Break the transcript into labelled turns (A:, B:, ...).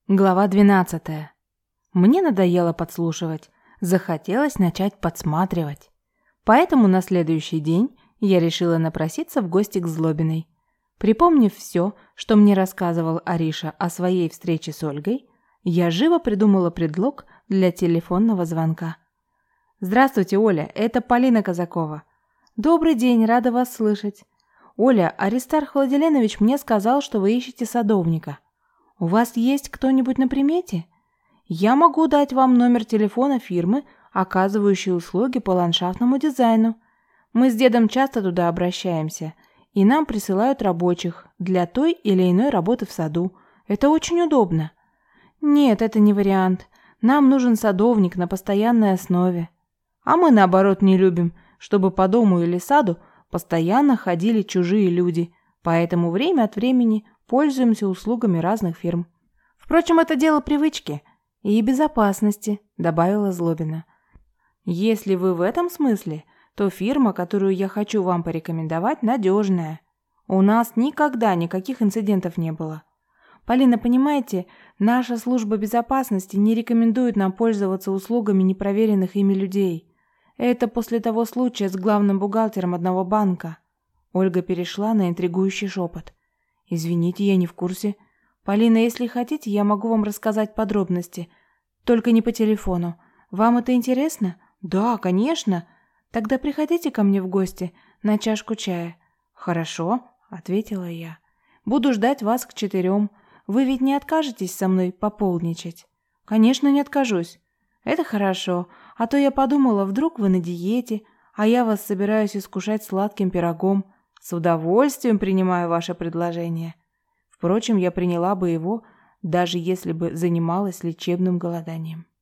A: Глава 12. Мне надоело подслушивать, захотелось начать подсматривать. Поэтому на следующий день я решила напроситься в гости к Злобиной. Припомнив все, что мне рассказывал Ариша о своей встрече с Ольгой, я живо придумала предлог для телефонного звонка. «Здравствуйте, Оля, это Полина Казакова». «Добрый день, рада вас слышать». «Оля, Аристарх Владиленович мне сказал, что вы ищете садовника. У вас есть кто-нибудь на примете? Я могу дать вам номер телефона фирмы, оказывающей услуги по ландшафтному дизайну. Мы с дедом часто туда обращаемся, и нам присылают рабочих для той или иной работы в саду. Это очень удобно». «Нет, это не вариант. Нам нужен садовник на постоянной основе. А мы, наоборот, не любим, чтобы по дому или саду постоянно ходили чужие люди, поэтому время от времени пользуемся услугами разных фирм. Впрочем, это дело привычки и безопасности», — добавила Злобина. «Если вы в этом смысле, то фирма, которую я хочу вам порекомендовать, надежная. У нас никогда никаких инцидентов не было. Полина, понимаете, наша служба безопасности не рекомендует нам пользоваться услугами непроверенных ими людей. Это после того случая с главным бухгалтером одного банка». Ольга перешла на интригующий шепот. «Извините, я не в курсе. Полина, если хотите, я могу вам рассказать подробности. Только не по телефону. Вам это интересно?» «Да, конечно. Тогда приходите ко мне в гости на чашку чая». «Хорошо», — ответила я. «Буду ждать вас к 4. Вы ведь не откажетесь со мной пополничать?» «Конечно, не откажусь». «Это хорошо. А то я подумала, вдруг вы на диете, а я вас собираюсь искушать сладким пирогом. С удовольствием принимаю ваше предложение. Впрочем, я приняла бы его, даже если бы занималась лечебным голоданием».